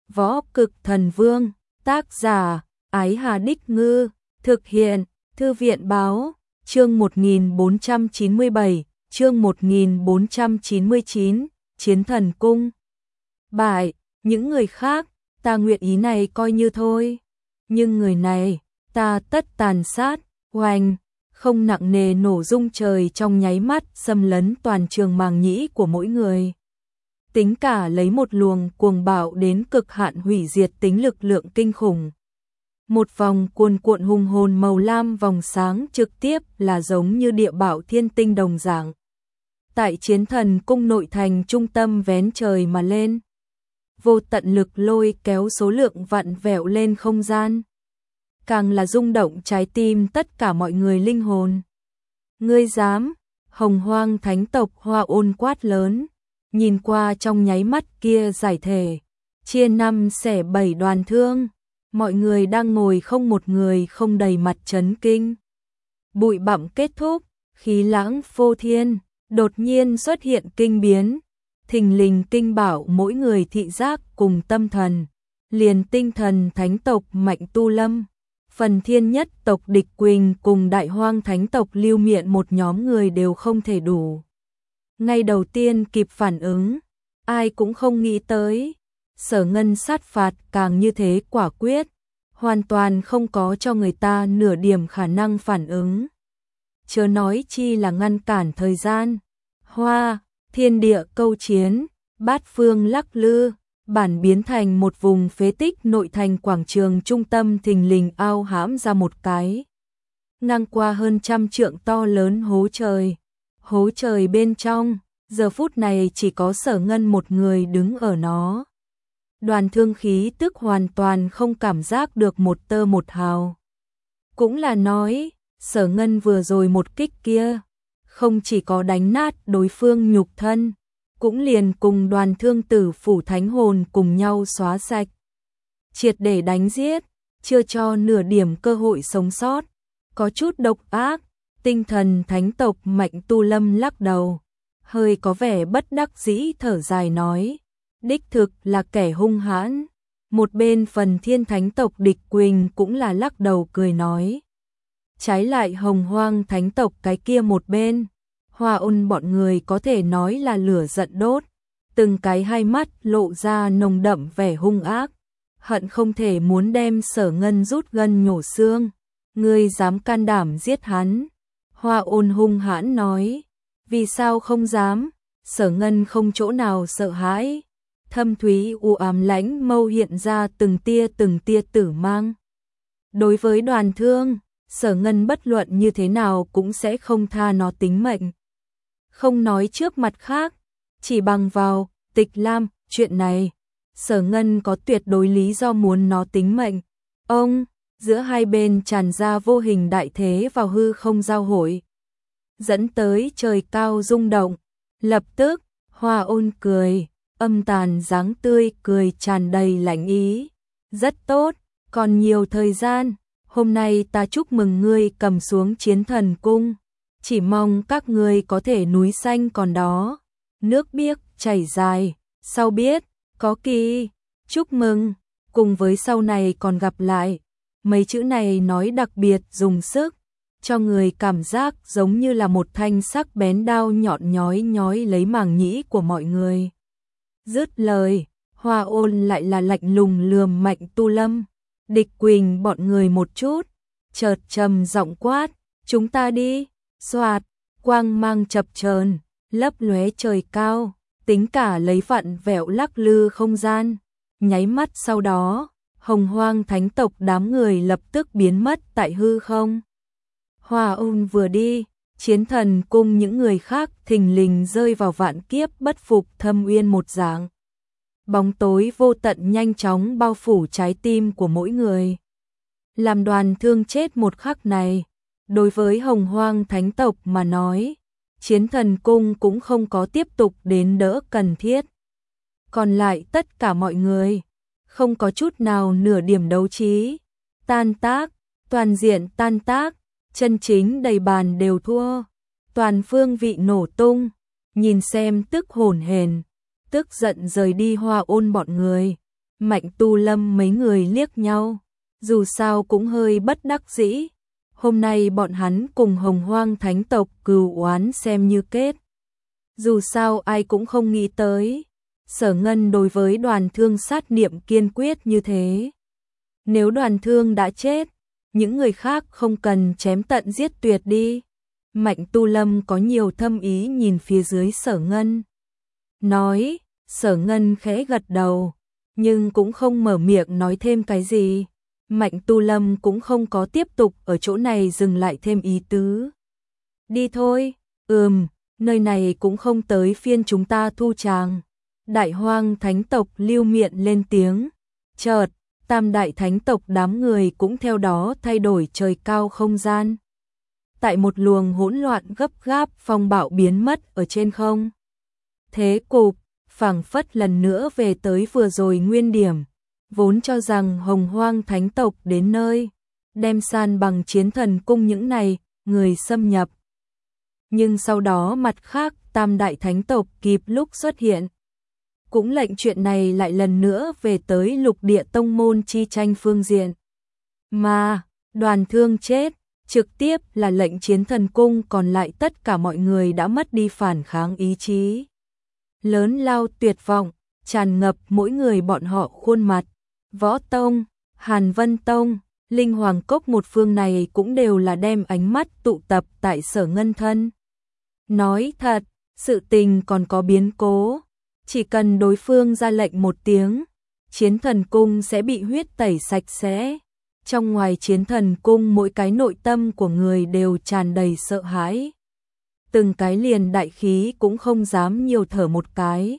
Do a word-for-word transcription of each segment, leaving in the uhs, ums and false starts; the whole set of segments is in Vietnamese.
Võ Cực Thần Vương, tác giả, Ái Hà Đích Ngư, thực hiện, Thư viện Báo, chương một nghìn bốn trăm chín mươi bảy, chương một nghìn bốn trăm chín mươi chín, Chiến Thần Cung. Bại, những người khác, ta nguyện ý này coi như thôi. Nhưng người này, ta tất tàn sát, oanh, không nặng nề nổ rung trời trong nháy mắt xâm lấn toàn trường màng nhĩ của mỗi người. Tính cả lấy một luồng cuồng bạo đến cực hạn hủy diệt tính lực lượng kinh khủng. Một vòng cuồn cuộn hùng hồn màu lam vòng sáng trực tiếp là giống như địa bảo thiên tinh đồng dạng. Tại Chiến Thần Cung nội thành trung tâm vén trời mà lên. Vô tận lực lôi kéo số lượng vặn vẹo lên không gian. Càng là rung động trái tim tất cả mọi người linh hồn. Ngươi dám, Hồng Hoang Thánh tộc Hoa Ôn quát lớn. Nhìn qua trong nháy mắt kia giải thể, chia năm xẻ bảy đoàn thương, mọi người đang ngồi không một người không đầy mặt chấn kinh. Bụi bặm kết thúc, khí lãng phô thiên, đột nhiên xuất hiện kinh biến, thình lình kinh bảo mỗi người thị giác cùng tâm thần, liền tinh thần thánh tộc Mạnh Tu Lâm, phần thiên nhất tộc Địch Quỳnh cùng Đại Hoang Thánh tộc Lưu Miện một nhóm người đều không thể đủ. Ngay đầu tiên kịp phản ứng, ai cũng không nghĩ tới, Sở Ngân sát phạt càng như thế quả quyết, hoàn toàn không có cho người ta nửa điểm khả năng phản ứng. Chớ nói chi là ngăn cản thời gian, hoa, thiên địa câu chiến, bát phương lắc lư, bản biến thành một vùng phế tích nội thành quảng trường trung tâm thình lình ao hãm ra một cái. Ngang qua hơn trăm trượng to lớn hố trời. Hố trời bên trong, giờ phút này chỉ có Sở Ngân một người đứng ở nó. Đoàn thương khí tức hoàn toàn không cảm giác được một tơ một hào. Cũng là nói, Sở Ngân vừa rồi một kích kia, không chỉ có đánh nát đối phương nhục thân, cũng liền cùng đoàn thương tử phủ thánh hồn cùng nhau xóa sạch. Triệt để đánh giết, chưa cho nửa điểm cơ hội sống sót, có chút độc ác. Tinh thần thánh tộc Mạnh Tu Lâm lắc đầu, hơi có vẻ bất đắc dĩ thở dài nói, đích thực là kẻ hung hãn. Một bên phần thiên thánh tộc Địch Quỳnh cũng là lắc đầu cười nói. Trái lại Hồng Hoang Thánh tộc cái kia một bên, Hoa Ôn bọn người có thể nói là lửa giận đốt, từng cái hai mắt lộ ra nồng đậm vẻ hung ác, hận không thể muốn đem Sở Ngân rút gân nhổ xương. Ngươi dám can đảm giết hắn? Hoa Ôn hung hãn nói, vì sao không dám? Sở Ngân không chỗ nào sợ hãi, thâm thúy u ám lãnh mâu hiện ra từng tia từng tia tử mang. Đối với đoàn thương, Sở Ngân bất luận như thế nào cũng sẽ không tha nó tính mệnh. Không nói trước mặt khác, chỉ bằng vào Tịch Lam, chuyện này, Sở Ngân có tuyệt đối lý do muốn nó tính mệnh. Ông giữa hai bên tràn ra vô hình đại thế vào hư không giao hội, dẫn tới trời cao rung động. Lập tức, Hoa Ôn cười, âm tàn dáng tươi cười tràn đầy lãnh ý. Rất tốt, còn nhiều thời gian, hôm nay ta chúc mừng ngươi cầm xuống Chiến Thần Cung, chỉ mong các ngươi có thể núi xanh còn đó, nước biếc chảy dài, sau biết, có kỳ, chúc mừng, cùng với sau này còn gặp lại. Mấy chữ này nói đặc biệt dùng sức, cho người cảm giác giống như là một thanh sắc bén đao nhọn nhói nhói lấy màng nhĩ của mọi người. Dứt lời, Hoa Ôn lại là lạnh lùng lườm Mạnh Tu Lâm, Địch Quỳnh bọn người một chút, chợt trầm giọng quát, chúng ta đi. Xoạt, quang mang chập chờn, lấp lóe trời cao, tính cả lấy vặn vẹo lắc lư không gian. Nháy mắt sau đó, Hồng Hoang Thánh tộc đám người lập tức biến mất tại hư không. Hoa Ôn vừa đi, Chiến Thần Cung những người khác thình lình rơi vào vạn kiếp bất phục thâm uyên một dạng. Bóng tối vô tận nhanh chóng bao phủ trái tim của mỗi người. Làm đoàn thương chết một khắc này, đối với Hồng Hoang Thánh tộc mà nói, Chiến Thần Cung cũng không có tiếp tục đến đỡ cần thiết. Còn lại tất cả mọi người, không có chút nào nửa điểm đấu trí, tan tác, toàn diện tan tác, chân chính đầy bàn đều thua, toàn phương vị nổ tung, nhìn xem tức hồn hển, tức giận rời đi Hoa Ôn bọn người, Mạnh Tu Lâm mấy người liếc nhau, dù sao cũng hơi bất đắc dĩ. Hôm nay bọn hắn cùng Hồng Hoang Thánh tộc cừu oán xem như kết. Dù sao ai cũng không nghĩ tới, Sở Ngân đối với Đoàn Thương sát niệm kiên quyết như thế. Nếu Đoàn Thương đã chết, những người khác không cần chém tận giết tuyệt đi. Mạnh Tu Lâm có nhiều thâm ý nhìn phía dưới Sở Ngân. Nói, Sở Ngân khẽ gật đầu, nhưng cũng không mở miệng nói thêm cái gì. Mạnh Tu Lâm cũng không có tiếp tục ở chỗ này dừng lại thêm ý tứ. Đi thôi, ừm, nơi này cũng không tới phiên chúng ta thu tràng. Đại Hoang Thánh tộc Lưu Miện lên tiếng. Chợt, Tam đại thánh tộc đám người cũng theo đó thay đổi trời cao không gian. Tại một luồng hỗn loạn gấp gáp phong bạo biến mất ở trên không. Thế cục, phảng phất lần nữa về tới vừa rồi nguyên điểm. Vốn cho rằng Hồng Hoang Thánh tộc đến nơi, đem san bằng Chiến Thần cung những này, người xâm nhập. Nhưng sau đó mặt khác Tam đại thánh tộc kịp lúc xuất hiện. Cũng lệnh chuyện này lại lần nữa về tới lục địa tông môn chi tranh phương diện. Mà, Đoàn Thương chết, trực tiếp là lệnh Chiến Thần cung còn lại tất cả mọi người đã mất đi phản kháng ý chí. Lớn lao tuyệt vọng, tràn ngập mỗi người bọn họ khuôn mặt. Võ Tông, Hàn Vân Tông, Linh Hoàng Cốc một phương này cũng đều là đem ánh mắt tụ tập tại Sở Ngân thân. Nói thật, sự tình còn có biến cố. Chỉ cần đối phương ra lệnh một tiếng, Chiến Thần cung sẽ bị huyết tẩy sạch sẽ. Trong ngoài Chiến Thần cung mỗi cái nội tâm của người đều tràn đầy sợ hãi. Từng cái liền đại khí cũng không dám nhiều thở một cái.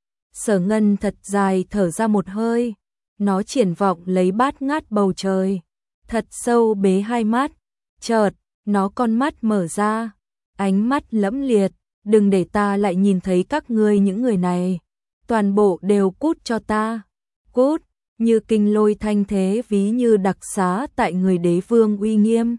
Sở Ngân thật dài thở ra một hơi, nó triển vọng lấy bát ngát bầu trời, thật sâu bế hai mắt, chợt, nó con mắt mở ra, ánh mắt lẫm liệt, đừng để ta lại nhìn thấy các ngươi những người này, toàn bộ đều cút cho ta, cút, như kinh lôi thanh thế ví như đặc xá tại người đế vương uy nghiêm.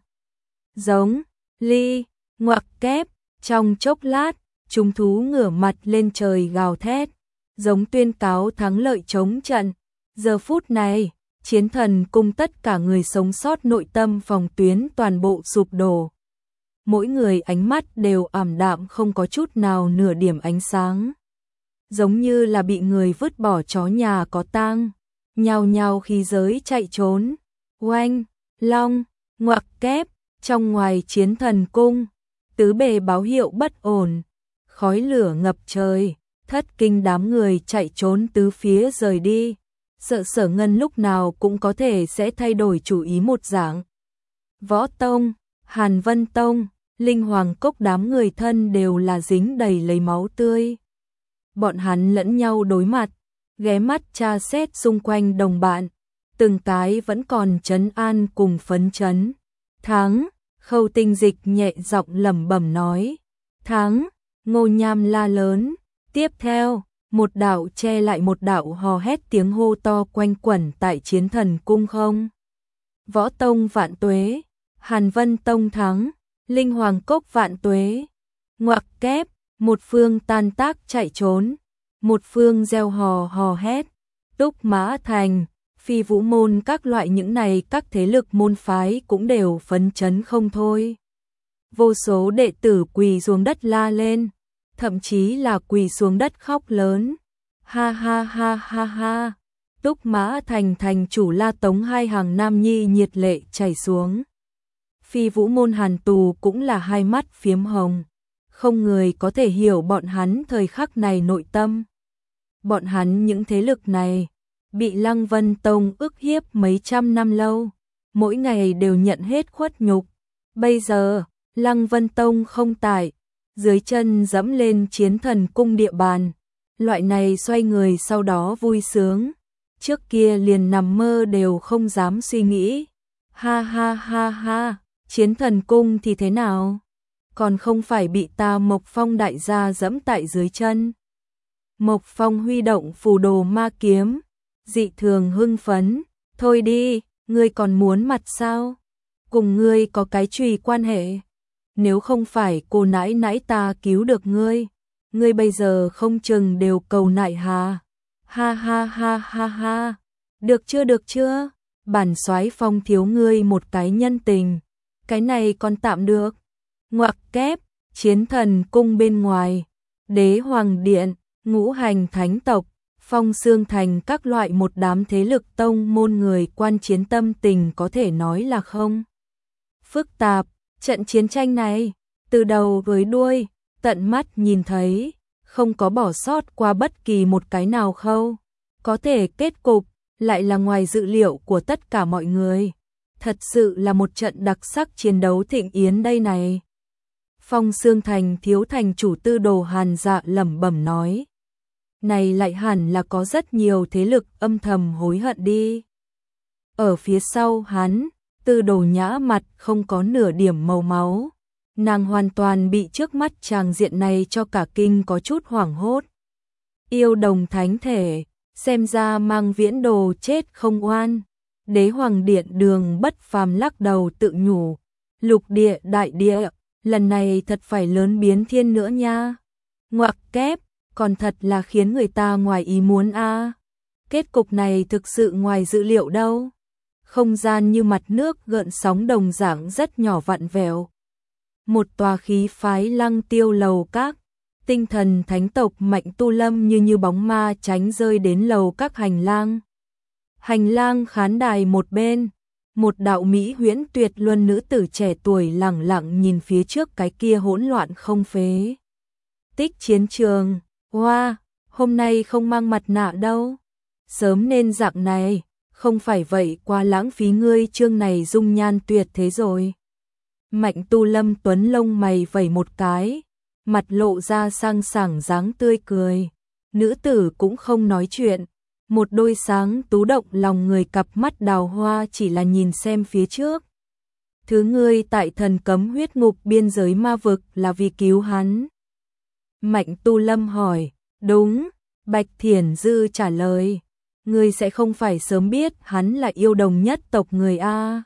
Giống, ly, ngoặc kép, trong chốc lát, chúng thú ngửa mặt lên trời gào thét, giống tuyên cáo thắng lợi chống trận. Giờ phút này, Chiến Thần cung tất cả người sống sót nội tâm phòng tuyến toàn bộ sụp đổ. Mỗi người ánh mắt đều ảm đạm không có chút nào nửa điểm ánh sáng. Giống như là bị người vứt bỏ chó nhà có tang, nhao nhao khí giới chạy trốn. Oanh, long, ngoặc kép, trong ngoài Chiến Thần cung, tứ bề báo hiệu bất ổn, khói lửa ngập trời, thất kinh đám người chạy trốn tứ phía rời đi. Sợ Sở Ngân lúc nào cũng có thể sẽ thay đổi chủ ý một dạng. Võ Tông, Hàn Vân Tông, Linh Hoàng Cốc đám người thân đều là dính đầy lấy máu tươi. Bọn hắn lẫn nhau đối mặt, ghé mắt tra xét xung quanh đồng bạn, từng cái vẫn còn trấn an cùng phấn chấn. Thắng, Khâu Tinh Dịch nhẹ giọng lẩm bẩm nói. Thắng, Ngô Nham la lớn. Tiếp theo, một đạo che lại một đạo hò hét tiếng hô to quanh quẩn tại Chiến Thần cung không. Võ Tông vạn tuế, Hàn Vân Tông thắng, Linh Hoàng Cốc vạn tuế. Ngoặc kép, một phương tan tác chạy trốn, một phương gieo hò hò hét. Túc Mã Thành, Phi Vũ môn các loại những này các thế lực môn phái cũng đều phấn chấn không thôi. Vô số đệ tử quỳ xuống đất la lên, thậm chí là quỳ xuống đất khóc lớn. Ha ha ha ha ha. Túc Mã Thành thành chủ La Tống hai hàng nam nhi nhiệt lệ chảy xuống. Phi Vũ môn Hàn Tù cũng là hai mắt phiếm hồng. Không người có thể hiểu bọn hắn thời khắc này nội tâm. Bọn hắn những thế lực này bị Lăng Vân Tông ức hiếp mấy trăm năm lâu, mỗi ngày đều nhận hết khuất nhục. Bây giờ, Lăng Vân Tông không tại, dưới chân dẫm lên Chiến Thần cung địa bàn. Loại này xoay người sau đó vui sướng, trước kia liền nằm mơ đều không dám suy nghĩ. Ha ha ha ha, Chiến Thần cung thì thế nào? Còn không phải bị ta Mộc Phong đại gia dẫm tại dưới chân. Mộc Phong huy động phù đồ ma kiếm, dị thường hưng phấn. Thôi đi, ngươi còn muốn mặt sao? Cùng ngươi có cái chùy quan hệ. Nếu không phải cô nãi nãi ta cứu được ngươi, ngươi bây giờ không chừng đều cầu nại hà. Ha ha ha ha ha. Được chưa được chưa, bản soái Phong thiếu ngươi một cái nhân tình, cái này còn tạm được. Ngoặc kép, chiến thần cung bên ngoài, đế hoàng điện, ngũ hành thánh tộc, Phong Xương Thành các loại một đám thế lực tông môn người quan chiến tâm tình có thể nói là không phức tạp. Trận chiến tranh này, từ đầu với đuôi, tận mắt nhìn thấy, không có bỏ sót qua bất kỳ một cái nào khâu. Có thể kết cục lại là ngoài dự liệu của tất cả mọi người. Thật sự là một trận đặc sắc chiến đấu thịnh yến đây này. Phong Xương Thành thiếu thành chủ Tư Đồ Hàn Dạ lẩm bẩm nói. Này lại hẳn là có rất nhiều thế lực âm thầm hối hận đi. Ở phía sau hắn, Tư Đồ Nhã mặt không có nửa điểm màu máu. Nàng hoàn toàn bị trước mắt tràng diện này cho cả kinh có chút hoảng hốt. Yêu đồng thánh thể, xem ra Mang Viễn Đồ chết không oan. Đế hoàng điện Đường Bất Phàm lắc đầu tự nhủ. Lục địa đại địa, lần này thật phải lớn biến thiên nữa nha. Ngoặc kép, còn thật là khiến người ta ngoài ý muốn a. À. Kết cục này thực sự ngoài dự liệu đâu. Không gian như mặt nước gợn sóng đồng dạng rất nhỏ vặn vẹo. Một tòa khí phái Lăng Tiêu lầu các, tinh thần thánh tộc Mạnh Tu Lâm như như bóng ma tránh rơi đến lầu các hành lang. Hành lang khán đài một bên, một đạo mỹ huyễn tuyệt luân nữ tử trẻ tuổi lẳng lặng nhìn phía trước cái kia hỗn loạn không phế tích chiến trường. Hoa, wow, hôm nay không mang mặt nạ đâu. Sớm nên dạng này, không phải vậy quá lãng phí ngươi chương này dung nhan tuyệt thế rồi. Mạnh Tu Lâm tuấn lông mày vẩy một cái, mặt lộ ra sang sảng dáng tươi cười. Nữ tử cũng không nói chuyện, một đôi sáng tú động lòng người cặp mắt đào hoa chỉ là nhìn xem phía trước. Thứ ngươi tại thần cấm huyết ngục biên giới ma vực là vì cứu hắn. Mạnh Tu Lâm hỏi. Đúng, Bạch Thiển Dư trả lời. Ngươi sẽ không phải sớm biết hắn là yêu đồng nhất tộc người a.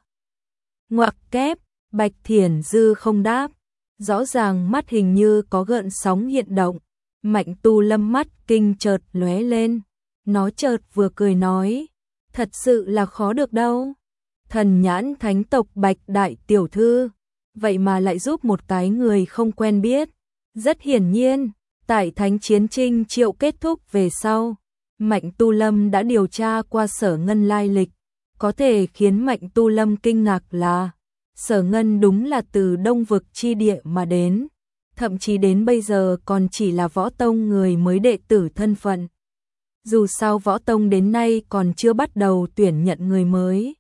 Ngoặc kép, Bạch Thiển Dư không đáp. Rõ ràng mắt hình như có gợn sóng hiện động. Mạnh Tu Lâm mắt kinh chợt lóe lên. Nó chợt vừa cười nói. Thật sự là khó được đâu. Thần nhãn thánh tộc Bạch Đại Tiểu Thư. Vậy mà lại giúp một cái người không quen biết. Rất hiển nhiên. Tại Thánh Chiến Trinh Triệu kết thúc về sau, Mạnh Tu Lâm đã điều tra qua Sở Ngân lai lịch. Có thể khiến Mạnh Tu Lâm kinh ngạc là Sở Ngân đúng là từ Đông Vực chi địa mà đến, thậm chí đến bây giờ còn chỉ là võ tông người mới đệ tử thân phận. Dù sao võ tông đến nay còn chưa bắt đầu tuyển nhận người mới,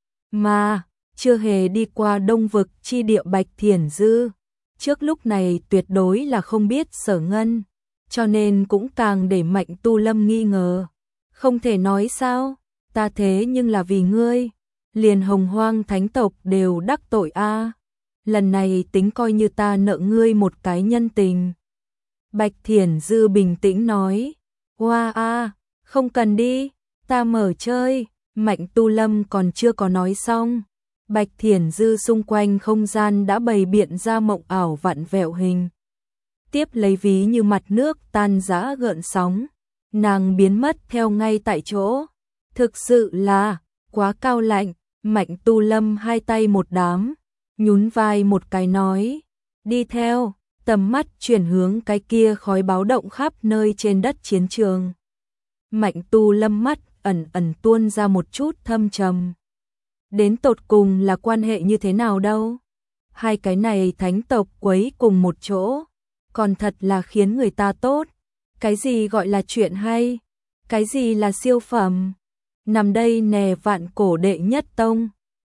mà chưa hề đi qua Đông Vực chi địa Bạch Thiển Dư. Trước lúc này tuyệt đối là không biết Sở Ngân, cho nên cũng càng để Mạnh Tu Lâm nghi ngờ. Không thể nói sao, ta thế nhưng là vì ngươi, liền Hồng Hoang thánh tộc đều đắc tội a. À. Lần này tính coi như ta nợ ngươi một cái nhân tình. Bạch Thiển Dư bình tĩnh nói. Hoa wow, a, à, không cần đi, ta mở chơi. Mạnh Tu Lâm còn chưa có nói xong. Bạch Thiển Dư xung quanh không gian đã bày biện ra mộng ảo vặn vẹo hình. Tiếp lấy ví như mặt nước tan rã gợn sóng. Nàng biến mất theo ngay tại chỗ. Thực sự là quá cao lạnh. Mạnh Tu Lâm hai tay một đám, nhún vai một cái nói. Đi theo, tầm mắt chuyển hướng cái kia khói báo động khắp nơi trên đất chiến trường. Mạnh Tu Lâm mắt ẩn ẩn tuôn ra một chút thâm trầm. Đến tột cùng là quan hệ như thế nào đâu? Hai cái này thánh tộc quấy cùng một chỗ, còn thật là khiến người ta tốt. Cái gì gọi là chuyện hay? Cái gì là siêu phẩm? Nằm đây nè vạn cổ đệ nhất tông,